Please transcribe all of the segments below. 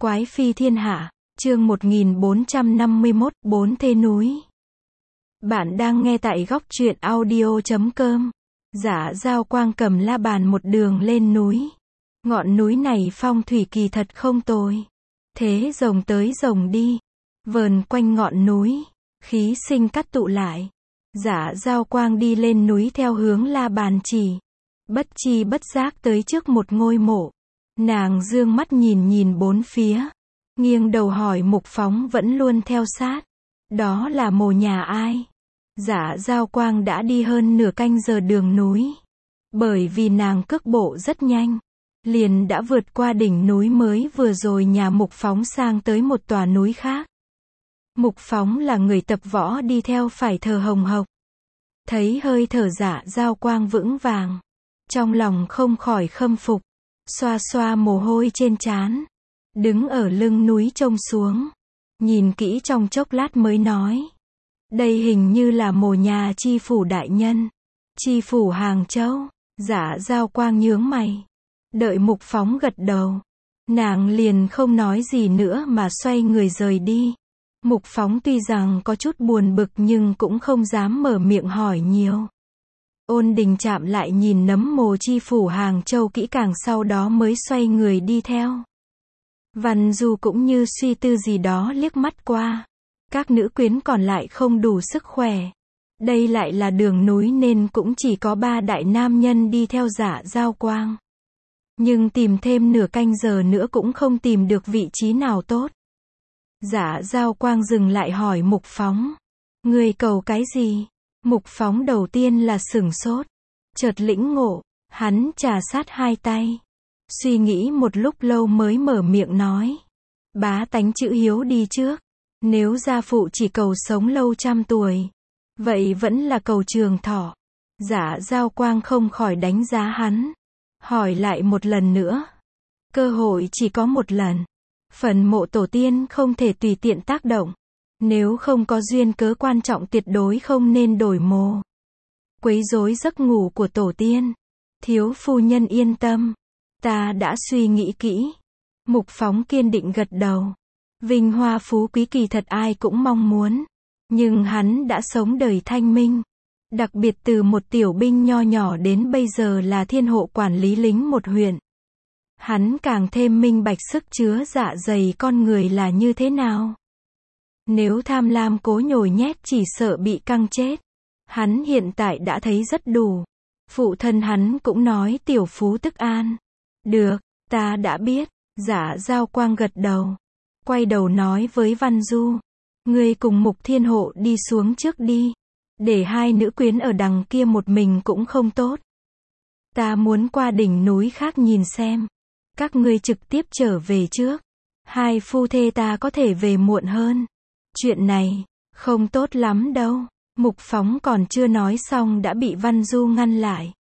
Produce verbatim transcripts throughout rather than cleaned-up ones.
Quái phi thiên hạ, chương một nghìn bốn trăm năm mươi mốt, bốn thê núi. Bạn đang nghe tại góc truyện audio chấm com. Giả Dao Quang cầm la bàn một đường lên núi. Ngọn núi này phong thủy kỳ thật không tồi. Thế rồng tới rồng đi. Vờn quanh ngọn núi. Khí sinh cắt tụ lại. Giả Dao Quang đi lên núi theo hướng la bàn chỉ. Bất chi bất giác tới trước một ngôi mộ. Nàng dương mắt nhìn nhìn bốn phía. Nghiêng đầu hỏi Mục Phóng vẫn luôn theo sát. Đó là mồ nhà ai? Giả Dao Quang đã đi hơn nửa canh giờ đường núi. Bởi vì nàng cước bộ rất nhanh. Liền đã vượt qua đỉnh núi mới vừa rồi nhà Mục Phóng sang tới một tòa núi khác. Mục Phóng là người tập võ đi theo phải thờ hồng hộc. Thấy hơi thở Giả Dao Quang vững vàng. Trong lòng không khỏi khâm phục. Xoa xoa mồ hôi trên trán. Đứng ở lưng núi trông xuống. Nhìn kỹ trong chốc lát mới nói. Đây hình như là mồ nhà chi phủ đại nhân. Chi phủ Hàng Châu. Giả Dao Quang nhướng mày. Đợi Mục Phóng gật đầu. Nàng liền không nói gì nữa mà xoay người rời đi. Mục Phóng tuy rằng có chút buồn bực nhưng cũng không dám mở miệng hỏi nhiều. Ôn Đình chạm lại nhìn nấm mồ chi phủ Hàng Châu kỹ càng sau đó mới xoay người đi theo. Văn Du cũng như suy tư gì đó liếc mắt qua. Các nữ quyến còn lại không đủ sức khỏe. Đây lại là đường núi nên cũng chỉ có ba đại nam nhân đi theo Giả Dao Quang. Nhưng tìm thêm nửa canh giờ nữa cũng không tìm được vị trí nào tốt. Giả Dao Quang dừng lại hỏi Mục Phóng. Người cầu cái gì? Mục Phóng đầu tiên là sửng sốt. Chợt lĩnh ngộ, hắn trà sát hai tay. Suy nghĩ một lúc lâu mới mở miệng nói. Bá tánh chữ hiếu đi trước. Nếu gia phụ chỉ cầu sống lâu trăm tuổi. Vậy vẫn là cầu trường thọ. Giả Dao Quang không khỏi đánh giá hắn. Hỏi lại một lần nữa. Cơ hội chỉ có một lần. Phần mộ tổ tiên không thể tùy tiện tác động. Nếu không có duyên cớ quan trọng tuyệt đối không nên đổi mồ. Quấy rối giấc ngủ của tổ tiên. Thiếu phu nhân yên tâm. Ta đã suy nghĩ kỹ. Mục Phóng kiên định gật đầu. Vinh hoa phú quý kỳ thật ai cũng mong muốn. Nhưng hắn đã sống đời thanh minh. Đặc biệt từ một tiểu binh nho nhỏ đến bây giờ là thiên hộ quản lý lính một huyện. Hắn càng thêm minh bạch sức chứa dạ dày con người là như thế nào. Nếu tham lam cố nhồi nhét chỉ sợ bị căng chết. Hắn hiện tại đã thấy rất đủ. Phụ thân hắn cũng nói tiểu phú tức an. Được, ta đã biết. Giả Dao Quang gật đầu. Quay đầu nói với Văn Du. Ngươi cùng Mục Thiên Hộ đi xuống trước đi. Để hai nữ quyến ở đằng kia một mình cũng không tốt. Ta muốn qua đỉnh núi khác nhìn xem. Các ngươi trực tiếp trở về trước. Hai phu thê ta có thể về muộn hơn. Chuyện này, không tốt lắm đâu. Mục Phóng còn chưa nói xong đã bị Văn Du ngăn lại.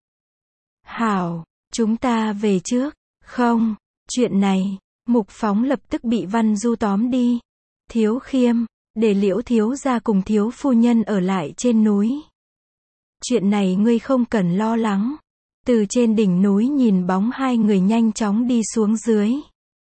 Hảo, chúng ta về trước. Không, chuyện này, Mục Phóng lập tức bị Văn Du tóm đi. Thiếu Khiêm, để Liễu thiếu gia cùng thiếu phu nhân ở lại trên núi. Chuyện này ngươi không cần lo lắng. Từ trên đỉnh núi nhìn bóng hai người nhanh chóng đi xuống dưới.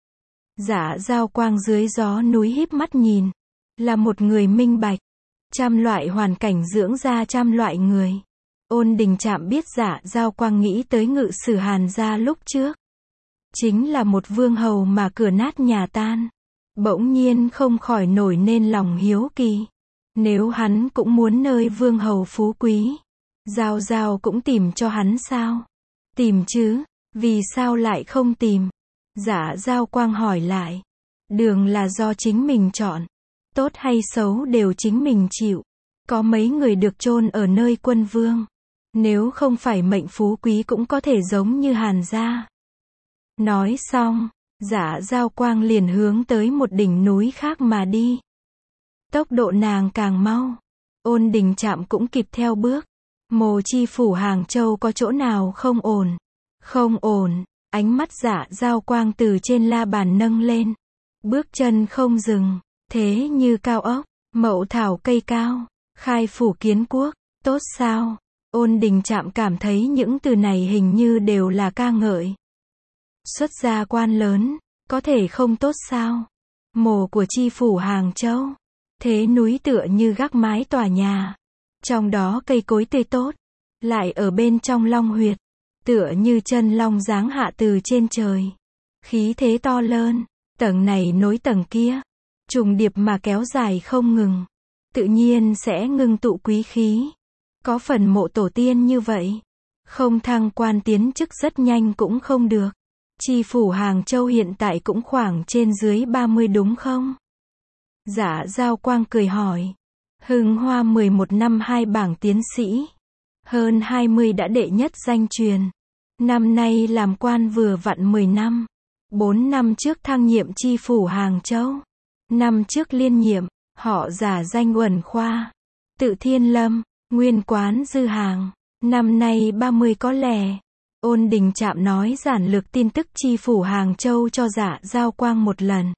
Giả Dao Quang dưới gió núi híp mắt nhìn. Là một người minh bạch. Trăm loại hoàn cảnh dưỡng ra trăm loại người. Ôn Đình chạm biết Giả Dao Quang nghĩ tới ngự sử Hàn gia lúc trước. Chính là một vương hầu mà cửa nát nhà tan. Bỗng nhiên không khỏi nổi nên lòng hiếu kỳ. Nếu hắn cũng muốn nơi vương hầu phú quý. Giao Giao cũng tìm cho hắn sao? Tìm chứ, vì sao lại không tìm? Giả Dao Quang hỏi lại. Đường là do chính mình chọn. Tốt hay xấu đều chính mình chịu. Có mấy người được chôn ở nơi quân vương. Nếu không phải mệnh phú quý cũng có thể giống như Hàn gia. Nói xong, Giả Dao Quang liền hướng tới một đỉnh núi khác mà đi. Tốc độ nàng càng mau. Ôn Đình chạm cũng kịp theo bước. Mồ chi phủ Hàng Châu có chỗ nào không ổn? Không ổn. Ánh mắt Giả Dao Quang từ trên la bàn nâng lên. Bước chân không dừng. Thế như cao ốc, mậu thảo cây cao, khai phủ kiến quốc, tốt sao? Ôn Đình chạm cảm thấy những từ này hình như đều là ca ngợi. Xuất gia quan lớn, Có thể không tốt sao? Mồ của chi phủ Hàng Châu. Thế núi tựa như gác mái tòa nhà. Trong đó cây cối tươi tốt. Lại ở bên trong long huyệt. Tựa như chân long giáng hạ từ trên trời. Khí thế to lớn. Tầng này nối tầng kia. Trùng điệp mà kéo dài không ngừng. Tự nhiên sẽ ngưng tụ quý khí. Có phần mộ tổ tiên như vậy. Không thăng quan tiến chức rất nhanh cũng không được. Chi phủ Hàng Châu hiện tại cũng khoảng trên dưới ba mươi đúng không? Dạ Giao Quang cười hỏi. Hưng Hoa mười một năm hai bảng tiến sĩ. Hơn hai mươi đã đệ nhất danh truyền. Năm nay làm quan vừa vặn mười năm. Bốn năm trước thăng nhiệm chi phủ Hàng Châu. Năm trước liên nhiệm, họ giả danh Uẩn Khoa. Tự Thiên Lâm, nguyên quán Dư Hàng. Năm nay ba mươi có lẻ. Ôn Đình Trạm nói giản lược tin tức chi phủ Hàng Châu cho Dạ Giao Quang một lần.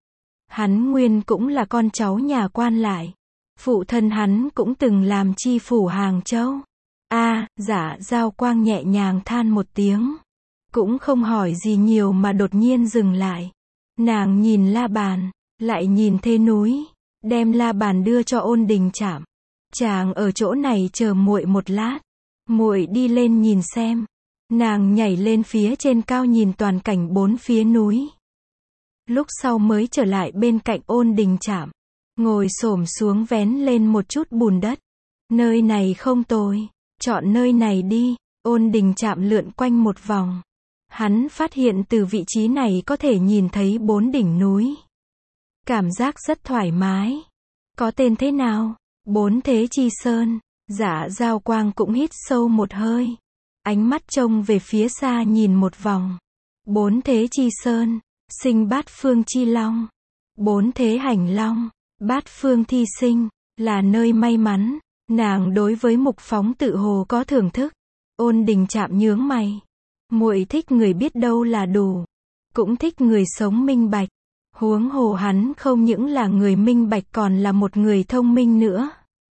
Hắn nguyên cũng là con cháu nhà quan lại. Phụ thân hắn cũng từng làm chi phủ Hàng Châu. A, à, Dạ Giao Quang nhẹ nhàng than một tiếng. Cũng không hỏi gì nhiều mà đột nhiên dừng lại. Nàng nhìn la bàn, lại nhìn thế núi, đem la bàn đưa cho Ôn Đình Trạm. Chàng ở chỗ này chờ muội một lát. Muội đi lên nhìn xem. Nàng nhảy lên phía trên cao nhìn toàn cảnh bốn phía núi. Lúc sau mới trở lại bên cạnh Ôn Đình Trạm. Ngồi xổm xuống vén lên một chút bùn đất. Nơi này không tồi. Chọn nơi này đi. Ôn Đình Trạm lượn quanh một vòng. Hắn phát hiện từ vị trí này có thể nhìn thấy bốn đỉnh núi. Cảm giác rất thoải mái. Có tên thế nào? Bốn Thế Chi Sơn. Dạ Giao Quang cũng hít sâu một hơi. Ánh mắt trông về phía xa nhìn một vòng. Bốn Thế Chi Sơn. Sinh Bát Phương Chi Long. Bốn Thế Hành Long. Bát Phương Thi Sinh. Là nơi may mắn. Nàng đối với Mục Phóng tự hồ có thưởng thức. Ôn Đình Trạm nhướng mày. Muội thích người biết đâu là đủ. Cũng thích người sống minh bạch. Huống hồ hắn không những là người minh bạch còn là một người thông minh nữa.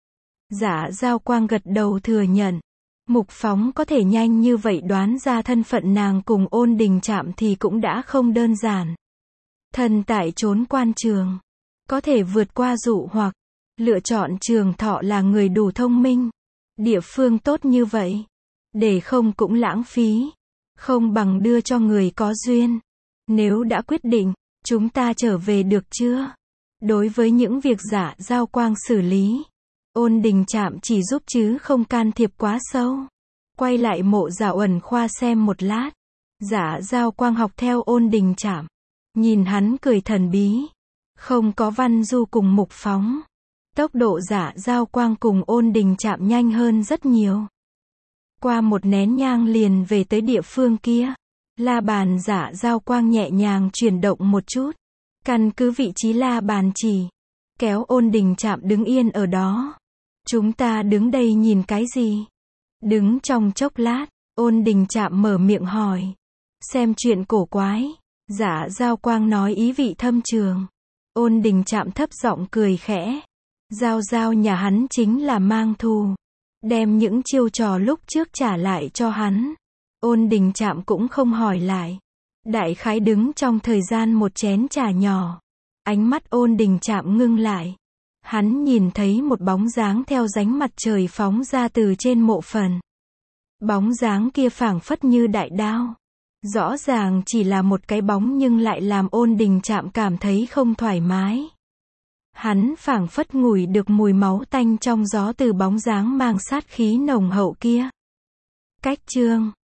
Dạ Giao Quang gật đầu thừa nhận. Mục Phóng có thể nhanh như vậy đoán ra thân phận nàng cùng Ôn Đình Trạm thì cũng đã không đơn giản. Thân tại trốn quan trường. Có thể vượt qua dụ hoặc. Lựa chọn Trường Thọ là người đủ thông minh. Địa phương tốt như vậy. Để không cũng lãng phí. Không bằng đưa cho người có duyên. Nếu đã quyết định, chúng ta trở về được chưa? Đối với những việc Dạ Giao Quang xử lý, Ôn Đình Trạm chỉ giúp chứ không can thiệp quá sâu. Quay lại mộ Dạ Uẩn Khoa xem một lát. Dạ Giao Quang học theo Ôn Đình Trạm. Nhìn hắn cười thần bí. Không có Văn Du cùng Mục Phóng. Tốc độ Dạ Giao Quang cùng Ôn Đình Trạm nhanh hơn rất nhiều. Qua một nén nhang liền về tới địa phương kia. La bàn Dạ Giao Quang nhẹ nhàng chuyển động một chút. Căn cứ vị trí la bàn chỉ. Kéo Ôn Đình Trạm đứng yên ở đó. Chúng ta đứng đây nhìn cái gì? Đứng trong chốc lát, Ôn Đình Trạm mở miệng hỏi. Xem chuyện cổ quái. Dạ Giao Quang nói ý vị thâm trường. Ôn Đình Trạm thấp giọng cười khẽ. Giao Giao nhà hắn chính là mang thù. Đem những chiêu trò lúc trước trả lại cho hắn. Ôn Đình Trạm cũng không hỏi lại. Đại khái đứng trong thời gian một chén trà nhỏ. Ánh mắt Ôn Đình Trạm ngưng lại. Hắn nhìn thấy một bóng dáng theo ránh mặt trời phóng ra từ trên mộ phần. Bóng dáng kia phảng phất như đại đao. Rõ ràng chỉ là một cái bóng nhưng lại làm Ôn Đình Trạm cảm thấy không thoải mái. Hắn phảng phất ngửi được mùi máu tanh trong gió từ bóng dáng mang sát khí nồng hậu kia. Cách chương